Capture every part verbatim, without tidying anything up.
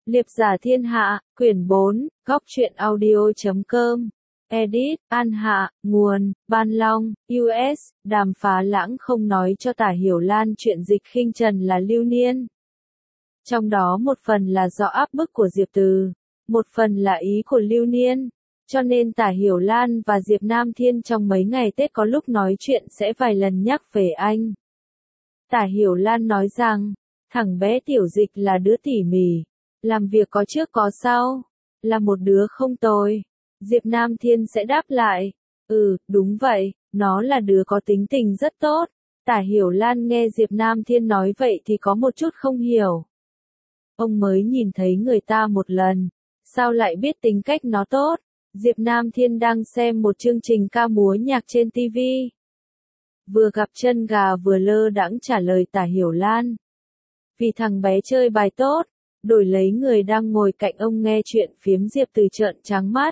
Liệp giả thiên hạ, quyển bốn, góc truyện audio chấm com. Edit, An Hạ, nguồn, Ban Long, u ét, Đàm Phá Lãng không nói cho Tả Hiểu Lan chuyện dịch khinh trần là lưu niên. Trong đó một phần là do áp bức của Diệp Từ, một phần là ý của lưu niên. Cho nên Tả Hiểu Lan và Diệp Nam Thiên trong mấy ngày Tết có lúc nói chuyện sẽ vài lần nhắc về anh. Tả Hiểu Lan nói rằng, thằng bé tiểu dịch là đứa tỉ mỉ, làm việc có trước có sau, là một đứa không tồi. Diệp Nam Thiên sẽ đáp lại, ừ, đúng vậy, nó là đứa có tính tình rất tốt. Tả Hiểu Lan nghe Diệp Nam Thiên nói vậy thì có một chút không hiểu. Ông mới nhìn thấy người ta một lần, sao lại biết tính cách nó tốt? Diệp Nam Thiên đang xem một chương trình ca múa nhạc trên ti vi. Vừa gặp chân gà vừa lơ đãng trả lời Tả Hiểu Lan. Vì thằng bé chơi bài tốt, đổi lấy người đang ngồi cạnh ông nghe chuyện phiếm Diệp Từ trợn trắng mắt.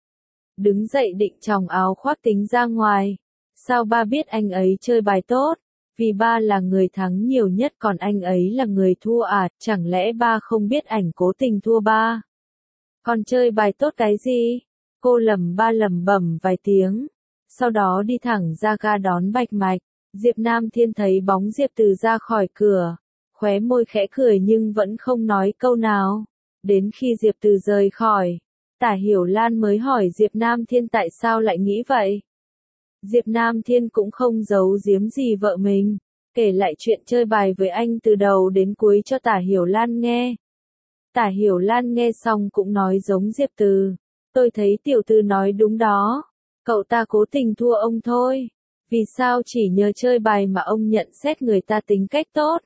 Đứng dậy định tròng áo khoác tính ra ngoài. Sao ba biết anh ấy chơi bài tốt? Vì ba là người thắng nhiều nhất còn anh ấy là người thua à, chẳng lẽ ba không biết ảnh cố tình thua ba? Còn chơi bài tốt cái gì? Cô lẩm ba lẩm bẩm vài tiếng. Sau đó đi thẳng ra ga đón Bạch Mạch. Diệp Nam Thiên thấy bóng Diệp Từ ra khỏi cửa. Khóe môi khẽ cười nhưng vẫn không nói câu nào. Đến khi Diệp Từ rời khỏi, Tả Hiểu Lan mới hỏi Diệp Nam Thiên tại sao lại nghĩ vậy. Diệp Nam Thiên cũng không giấu giếm gì vợ mình, kể lại chuyện chơi bài với anh từ đầu đến cuối cho Tả Hiểu Lan nghe. Tả Hiểu Lan nghe xong cũng nói giống Diệp Từ, tôi thấy tiểu Từ nói đúng đó, cậu ta cố tình thua ông thôi. Vì sao chỉ nhờ chơi bài mà ông nhận xét người ta tính cách tốt?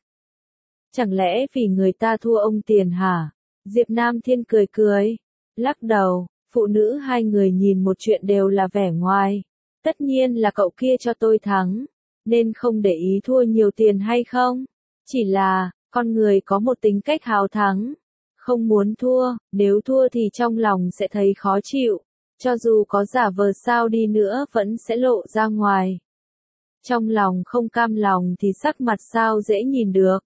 Chẳng lẽ vì người ta thua ông tiền hả? Diệp Nam Thiên cười cười, lắc đầu, phụ nữ hai người nhìn một chuyện đều là vẻ ngoài. Tất nhiên là cậu kia cho tôi thắng, nên không để ý thua nhiều tiền hay không. Chỉ là, con người có một tính cách hào thắng, không muốn thua, nếu thua thì trong lòng sẽ thấy khó chịu, cho dù có giả vờ sao đi nữa vẫn sẽ lộ ra ngoài. Trong lòng không cam lòng thì sắc mặt sao dễ nhìn được.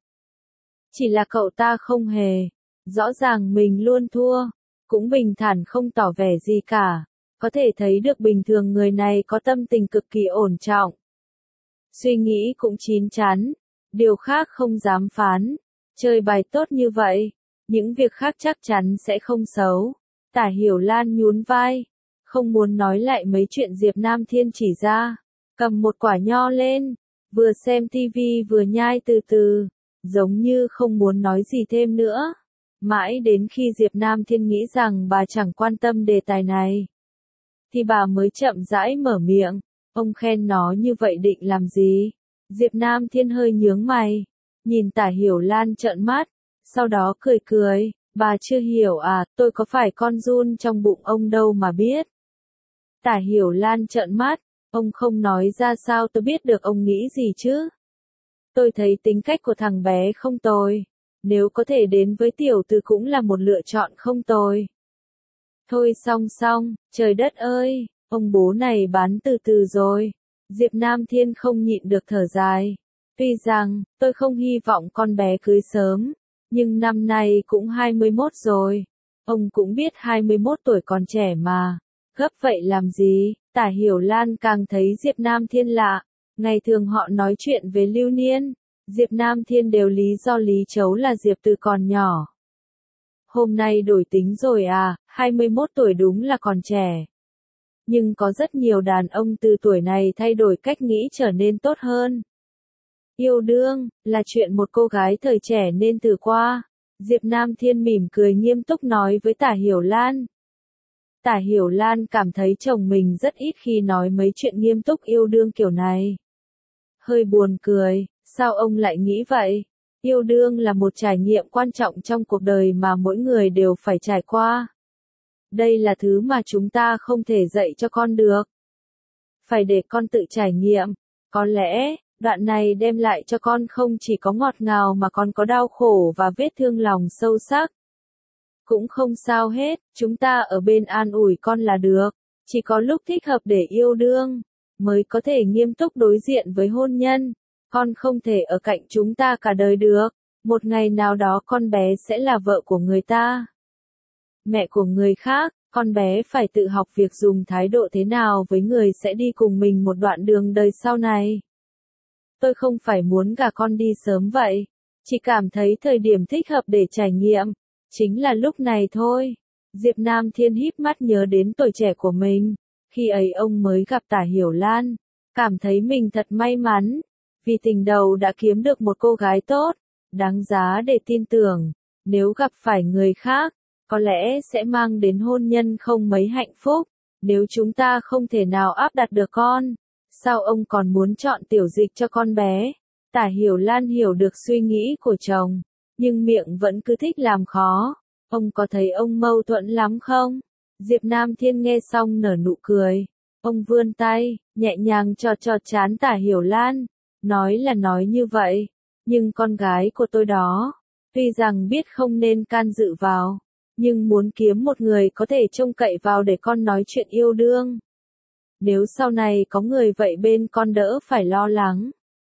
Chỉ là cậu ta không hề, rõ ràng mình luôn thua, cũng bình thản không tỏ vẻ gì cả. Có thể thấy được bình thường người này có tâm tình cực kỳ ổn trọng. Suy nghĩ cũng chín chắn, điều khác không dám phán. Chơi bài tốt như vậy, những việc khác chắc chắn sẽ không xấu. Tả Hiểu Lan nhún vai, không muốn nói lại mấy chuyện Diệp Nam Thiên chỉ ra. Cầm một quả nho lên, vừa xem tivi vừa nhai từ từ, giống như không muốn nói gì thêm nữa. Mãi đến khi Diệp Nam Thiên nghĩ rằng bà chẳng quan tâm đề tài này, thì bà mới chậm rãi mở miệng, ông khen nó như vậy định làm gì? Diệp Nam Thiên hơi nhướng mày, nhìn Tả Hiểu Lan trợn mắt, sau đó cười cười, bà chưa hiểu à, tôi có phải con giun trong bụng ông đâu mà biết. Tả Hiểu Lan trợn mắt, ông không nói ra sao tôi biết được ông nghĩ gì chứ? Tôi thấy tính cách của thằng bé không tồi, nếu có thể đến với tiểu Từ cũng là một lựa chọn không tồi. Thôi xong xong, trời đất ơi, ông bố này bán từ từ rồi. Diệp Nam Thiên không nhịn được thở dài. Tuy rằng, tôi không hy vọng con bé cưới sớm, nhưng năm nay cũng hai mươi mốt rồi. Ông cũng biết hai mươi mốt tuổi còn trẻ mà. Gấp vậy làm gì? Tả Hiểu Lan càng thấy Diệp Nam Thiên lạ. Ngày thường họ nói chuyện về lưu niên, Diệp Nam Thiên đều lý do lý chấu là Diệp Từ còn nhỏ. Hôm nay đổi tính rồi à, hai mươi mốt tuổi đúng là còn trẻ. Nhưng có rất nhiều đàn ông từ tuổi này thay đổi cách nghĩ trở nên tốt hơn. Yêu đương, là chuyện một cô gái thời trẻ nên thử qua. Diệp Nam Thiên mỉm cười nghiêm túc nói với Tả Hiểu Lan. Tả Hiểu Lan cảm thấy chồng mình rất ít khi nói mấy chuyện nghiêm túc yêu đương kiểu này. Hơi buồn cười, sao ông lại nghĩ vậy? Yêu đương là một trải nghiệm quan trọng trong cuộc đời mà mỗi người đều phải trải qua. Đây là thứ mà chúng ta không thể dạy cho con được. Phải để con tự trải nghiệm. Có lẽ, đoạn này đem lại cho con không chỉ có ngọt ngào mà còn có đau khổ và vết thương lòng sâu sắc. Cũng không sao hết, chúng ta ở bên an ủi con là được. Chỉ có lúc thích hợp để yêu đương, mới có thể nghiêm túc đối diện với hôn nhân. Con không thể ở cạnh chúng ta cả đời được. Một ngày nào đó con bé sẽ là vợ của người ta. mẹ của người khác, con bé phải tự học việc dùng thái độ thế nào với người sẽ đi cùng mình một đoạn đường đời sau này. Tôi không phải muốn gả con đi sớm vậy, chỉ cảm thấy thời điểm thích hợp để trải nghiệm, chính là lúc này thôi. Diệp Nam Thiên híp mắt nhớ đến tuổi trẻ của mình, khi ấy ông mới gặp Tả Hiểu Lan, cảm thấy mình thật may mắn, vì tình đầu đã kiếm được một cô gái tốt, đáng giá để tin tưởng, nếu gặp phải người khác, có lẽ sẽ mang đến hôn nhân không mấy hạnh phúc, nếu chúng ta không thể nào áp đặt được con, sao ông còn muốn chọn Tiểu Dịch cho con bé? Tả Hiểu Lan hiểu được suy nghĩ của chồng, nhưng miệng vẫn cứ thích làm khó. Ông có thấy ông mâu thuẫn lắm không? Diệp Nam Thiên nghe xong nở nụ cười. Ông vươn tay, nhẹ nhàng chọt chọt trán Tả Hiểu Lan. Nói là nói như vậy, nhưng con gái của tôi đó, tuy rằng biết không nên can dự vào, nhưng muốn kiếm một người có thể trông cậy vào để con nói chuyện yêu đương. Nếu sau này có người vậy bên con đỡ phải lo lắng.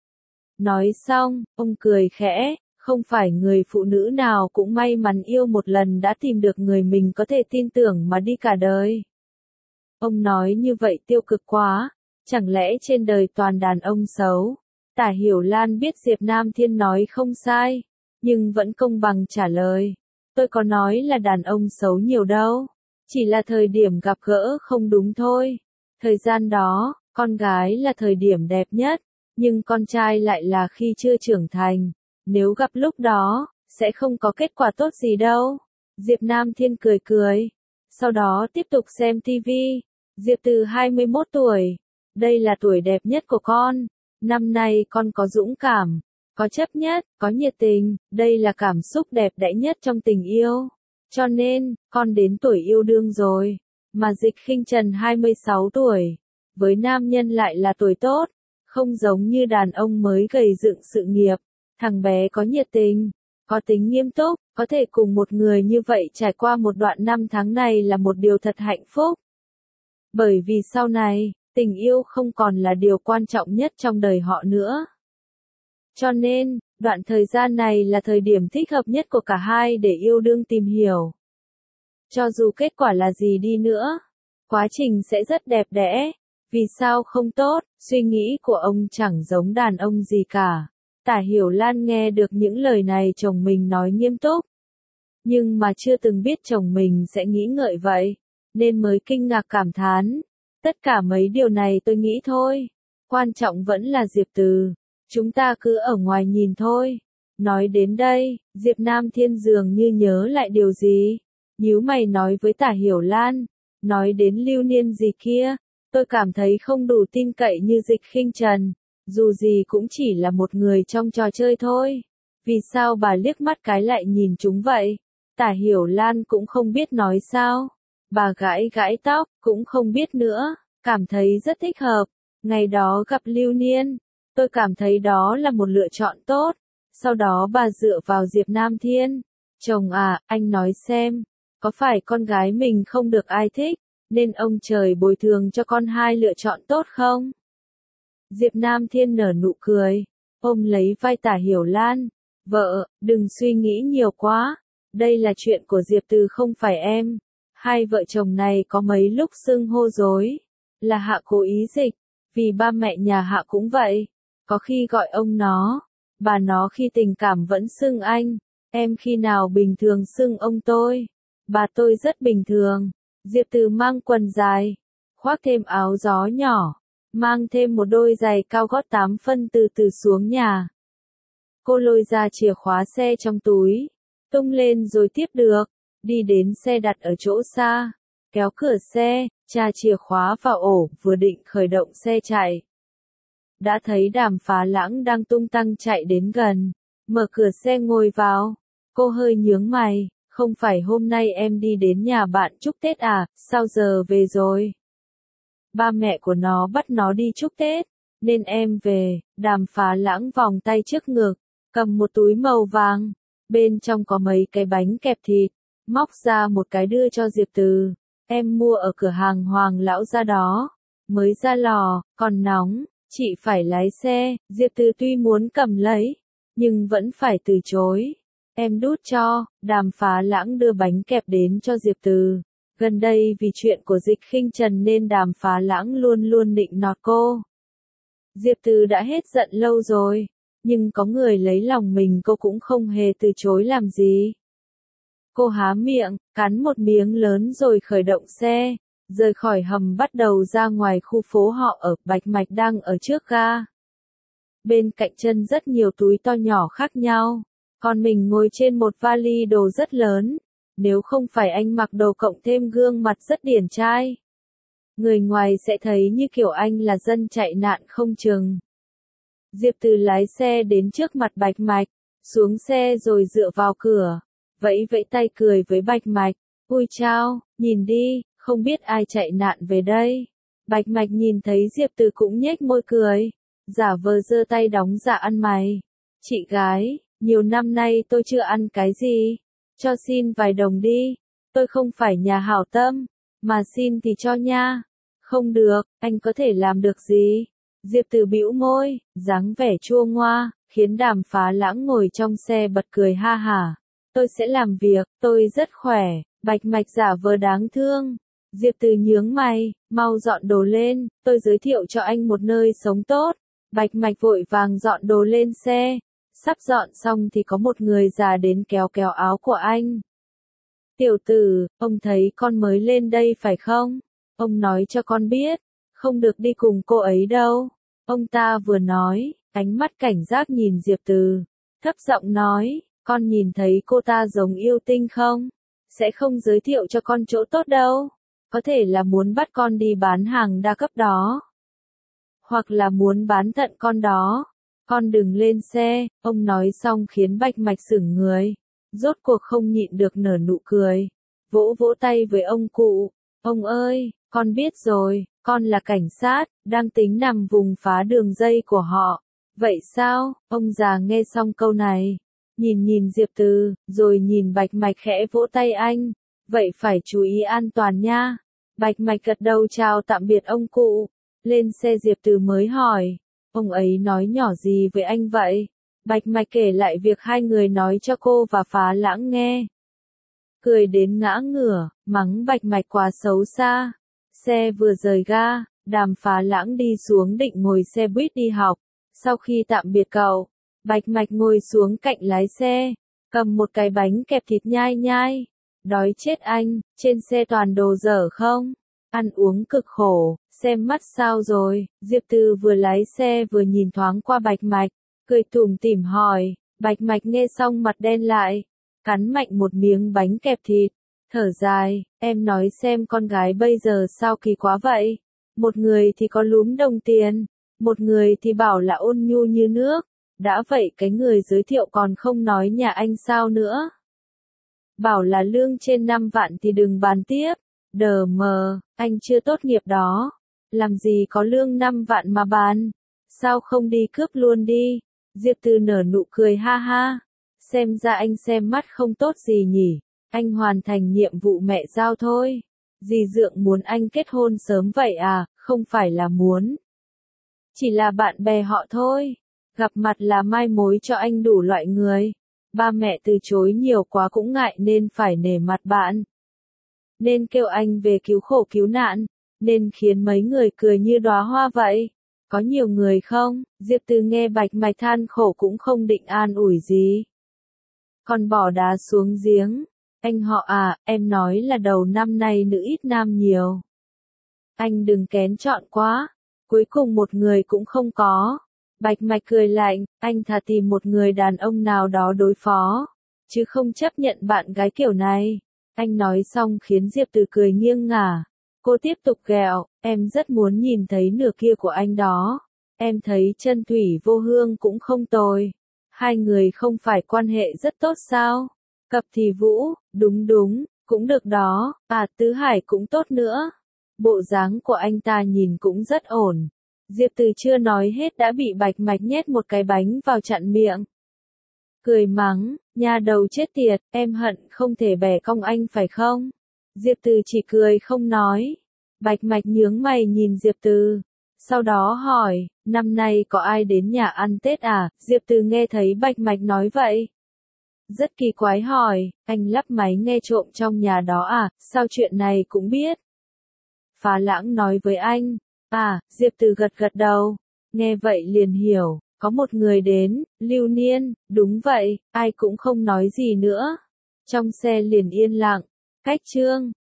Nói xong, ông cười khẽ. Không phải người phụ nữ nào cũng may mắn yêu một lần đã tìm được người mình có thể tin tưởng mà đi cả đời. Ông nói như vậy tiêu cực quá, chẳng lẽ trên đời toàn đàn ông xấu? Tả Hiểu Lan biết Diệp Nam Thiên nói không sai, nhưng vẫn công bằng trả lời. Tôi có nói là đàn ông xấu nhiều đâu, chỉ là thời điểm gặp gỡ không đúng thôi. Thời gian đó, con gái là thời điểm đẹp nhất, nhưng con trai lại là khi chưa trưởng thành. Nếu gặp lúc đó, sẽ không có kết quả tốt gì đâu. Diệp Nam Thiên cười cười. Sau đó tiếp tục xem tivi. Diệp Từ hai mươi mốt tuổi. Đây là tuổi đẹp nhất của con. Năm nay con có dũng cảm, có chấp nhất, có nhiệt tình. Đây là cảm xúc đẹp đẽ nhất trong tình yêu. Cho nên, con đến tuổi yêu đương rồi. Mà Dịch Khinh Trần hai mươi sáu tuổi. Với nam nhân lại là tuổi tốt. Không giống như đàn ông mới gầy dựng sự nghiệp. Thằng bé có nhiệt tình, có tính nghiêm túc, có thể cùng một người như vậy trải qua một đoạn năm tháng này là một điều thật hạnh phúc. Bởi vì sau này, tình yêu không còn là điều quan trọng nhất trong đời họ nữa. Cho nên, đoạn thời gian này là thời điểm thích hợp nhất của cả hai để yêu đương tìm hiểu. Cho dù kết quả là gì đi nữa, quá trình sẽ rất đẹp đẽ. Vì sao không tốt, suy nghĩ của ông chẳng giống đàn ông gì cả. Tả Hiểu Lan nghe được những lời này chồng mình nói nghiêm túc. Nhưng mà chưa từng biết chồng mình sẽ nghĩ ngợi vậy, nên mới kinh ngạc cảm thán. Tất cả mấy điều này tôi nghĩ thôi. Quan trọng vẫn là Diệp Từ. Chúng ta cứ ở ngoài nhìn thôi. Nói đến đây, Diệp Nam Thiên dường như nhớ lại điều gì. Nhíu mày nói với Tả Hiểu Lan. Nói đến Lưu Niên gì kia, tôi cảm thấy không đủ tin cậy như Dịch Khinh Trần. Dù gì cũng chỉ là một người trong trò chơi thôi. Vì sao bà liếc mắt cái lại nhìn chúng vậy? Tả Hiểu Lan cũng không biết nói sao. Bà gãi gãi tóc, cũng không biết nữa. Cảm thấy rất thích hợp. Ngày đó gặp Lưu Niên, tôi cảm thấy đó là một lựa chọn tốt. Sau đó bà dựa vào Diệp Nam Thiên. Chồng à, anh nói xem, có phải con gái mình không được ai thích, nên ông trời bồi thường cho con hai lựa chọn tốt không? Diệp Nam Thiên nở nụ cười, ôm lấy vai Tả Hiểu Lan. Vợ, đừng suy nghĩ nhiều quá. Đây là chuyện của Diệp Từ không phải em. Hai vợ chồng này có mấy lúc xưng hô dối. Là Hạ cố ý dịch. Vì ba mẹ nhà Hạ cũng vậy. Có khi gọi ông nó. Bà nó khi tình cảm vẫn xưng anh. Em khi nào bình thường xưng ông tôi. Bà tôi rất bình thường. Diệp Từ mang quần dài. Khoác thêm áo gió nhỏ. Mang thêm một đôi giày cao gót tám phân từ từ xuống nhà. Cô lôi ra chìa khóa xe trong túi. Tung lên rồi tiếp được. Đi đến xe đặt ở chỗ xa. Kéo cửa xe, tra chìa khóa vào ổ, vừa định khởi động xe chạy. Đã thấy Đàm Phá Lãng đang tung tăng chạy đến gần. Mở cửa xe ngồi vào. Cô hơi nhướng mày. Không phải hôm nay em đi đến nhà bạn chúc Tết à, sao giờ về rồi? Ba mẹ của nó bắt nó đi chúc Tết, nên em về. Đàm Phá Lãng vòng tay trước ngực, cầm một túi màu vàng, bên trong có mấy cái bánh kẹp thịt, móc ra một cái đưa cho Diệp Từ. Em mua ở cửa hàng Hoàng lão gia đó, mới ra lò, còn nóng, chị phải lái xe. Diệp Từ tuy muốn cầm lấy, nhưng vẫn phải từ chối. Em đút cho, Đàm Phá Lãng đưa bánh kẹp đến cho Diệp Từ. Gần đây vì chuyện của Dịch Khinh Trần nên Đàm Phá Lãng luôn luôn nịnh nọt cô. Diệp Từ đã hết giận lâu rồi, nhưng có người lấy lòng mình cô cũng không hề từ chối làm gì. Cô há miệng, cắn một miếng lớn rồi khởi động xe, rời khỏi hầm bắt đầu ra ngoài khu phố họ ở. Bạch Mạch đang ở trước ga. Bên cạnh chân rất nhiều túi to nhỏ khác nhau, còn mình ngồi trên một vali đồ rất lớn. Nếu không phải anh mặc đồ cộng thêm gương mặt rất điển trai, người ngoài sẽ thấy như kiểu anh là dân chạy nạn không chừng. Diệp Từ lái xe đến trước mặt Bạch Mạch, xuống xe rồi dựa vào cửa, vẫy vẫy tay cười với Bạch Mạch. Ui chao, nhìn đi, không biết ai chạy nạn về đây. Bạch Mạch nhìn thấy Diệp Từ cũng nhếch môi cười, giả vờ giơ tay đóng dạ ăn mày. Chị gái, nhiều năm nay tôi chưa ăn cái gì, cho xin vài đồng đi, tôi không phải nhà hảo tâm, mà xin thì cho nha. Không được, anh có thể làm được gì? Diệp Từ bĩu môi, dáng vẻ chua ngoa, khiến Đàm Phá Lãng ngồi trong xe bật cười ha hả. Tôi sẽ làm việc, tôi rất khỏe. Bạch Mạch giả vờ đáng thương. Diệp Từ nhướng mày, mau dọn đồ lên, tôi giới thiệu cho anh một nơi sống tốt. Bạch Mạch vội vàng dọn đồ lên xe. Sắp dọn xong thì có một người già đến kéo kéo áo của anh. Tiểu tử, ông thấy con mới lên đây phải không? Ông nói cho con biết, không được đi cùng cô ấy đâu. Ông ta vừa nói, ánh mắt cảnh giác nhìn Diệp Từ, thấp giọng nói, con nhìn thấy cô ta giống yêu tinh không? Sẽ không giới thiệu cho con chỗ tốt đâu. Có thể là muốn bắt con đi bán hàng đa cấp đó. Hoặc là muốn bán thận con đó. Con đừng lên xe, ông nói xong khiến Bạch Mạch sững người. Rốt cuộc không nhịn được nở nụ cười. Vỗ vỗ tay với ông cụ. Ông ơi, con biết rồi, con là cảnh sát, đang tính nằm vùng phá đường dây của họ. Vậy sao? Ông già nghe xong câu này, nhìn nhìn Diệp Từ, rồi nhìn Bạch Mạch khẽ vỗ tay anh. Vậy phải chú ý an toàn nha. Bạch Mạch gật đầu chào tạm biệt ông cụ. Lên xe Diệp Từ mới hỏi, ông ấy nói nhỏ gì với anh vậy? Bạch Mạch kể lại việc hai người nói cho cô và Phá Lãng nghe. Cười đến ngã ngửa, mắng Bạch Mạch quá xấu xa. Xe vừa rời ga, Đàm Phá Lãng đi xuống định ngồi xe buýt đi học. Sau khi tạm biệt cậu, Bạch Mạch ngồi xuống cạnh lái xe, cầm một cái bánh kẹp thịt nhai nhai. Đói chết anh, trên xe toàn đồ dở không? Ăn uống cực khổ, xem mắt sao rồi? Diệp Từ vừa lái xe vừa nhìn thoáng qua Bạch Mạch, cười tủm tỉm hỏi. Bạch Mạch nghe xong mặt đen lại, cắn mạnh một miếng bánh kẹp thịt, thở dài, em nói xem con gái bây giờ sao kỳ quá vậy? Một người thì có lúm đồng tiền, một người thì bảo là ôn nhu như nước. Đã vậy cái người giới thiệu còn không nói nhà anh sao nữa. Bảo là lương trên năm vạn thì đừng bàn tiếp. Đờ mờ, anh chưa tốt nghiệp đó. Làm gì có lương năm vạn mà bàn. Sao không đi cướp luôn đi? Diệp Từ nở nụ cười ha ha. Xem ra anh xem mắt không tốt gì nhỉ. Anh hoàn thành nhiệm vụ mẹ giao thôi. Dì Dượng muốn anh kết hôn sớm vậy à? Không phải là muốn. Chỉ là bạn bè họ thôi. Gặp mặt là mai mối cho anh đủ loại người. Ba mẹ từ chối nhiều quá cũng ngại nên phải nể mặt bạn. Nên kêu anh về cứu khổ cứu nạn. Nên khiến mấy người cười như đóa hoa vậy. Có nhiều người không? Diệp Từ nghe Bạch Mạch than khổ cũng không định an ủi gì. Còn bỏ đá xuống giếng. Anh họ à, em nói là đầu năm nay nữ ít nam nhiều. Anh đừng kén chọn quá. Cuối cùng một người cũng không có. Bạch Mạch cười lạnh, anh thà tìm một người đàn ông nào đó đối phó, chứ không chấp nhận bạn gái kiểu này. Anh nói xong khiến Diệp Từ cười nghiêng ngả. Cô tiếp tục ghẹo, em rất muốn nhìn thấy nửa kia của anh đó. Em thấy Chân Thủy Vô Hương cũng không tồi. Hai người không phải quan hệ rất tốt sao? Cập Thì Vũ, đúng đúng, cũng được đó, à Tứ Hải cũng tốt nữa. Bộ dáng của anh ta nhìn cũng rất ổn. Diệp Từ chưa nói hết đã bị Bạch Mạch nhét một cái bánh vào chặn miệng. Cười mắng, nhà đầu chết tiệt, em hận không thể bẻ cong anh phải không? Diệp Từ chỉ cười không nói. Bạch Mạch nhướng mày nhìn Diệp Từ. Sau đó hỏi, năm nay có ai đến nhà ăn Tết à? Diệp Từ nghe thấy Bạch Mạch nói vậy. rất kỳ quái hỏi, anh lắp máy nghe trộm trong nhà đó à, sao chuyện này cũng biết? Phá Lãng nói với anh, à, Diệp Từ gật gật đầu, nghe vậy liền hiểu, có một người đến, Lưu Niên, đúng vậy, ai cũng không nói gì nữa. Trong xe liền yên lặng, cách chương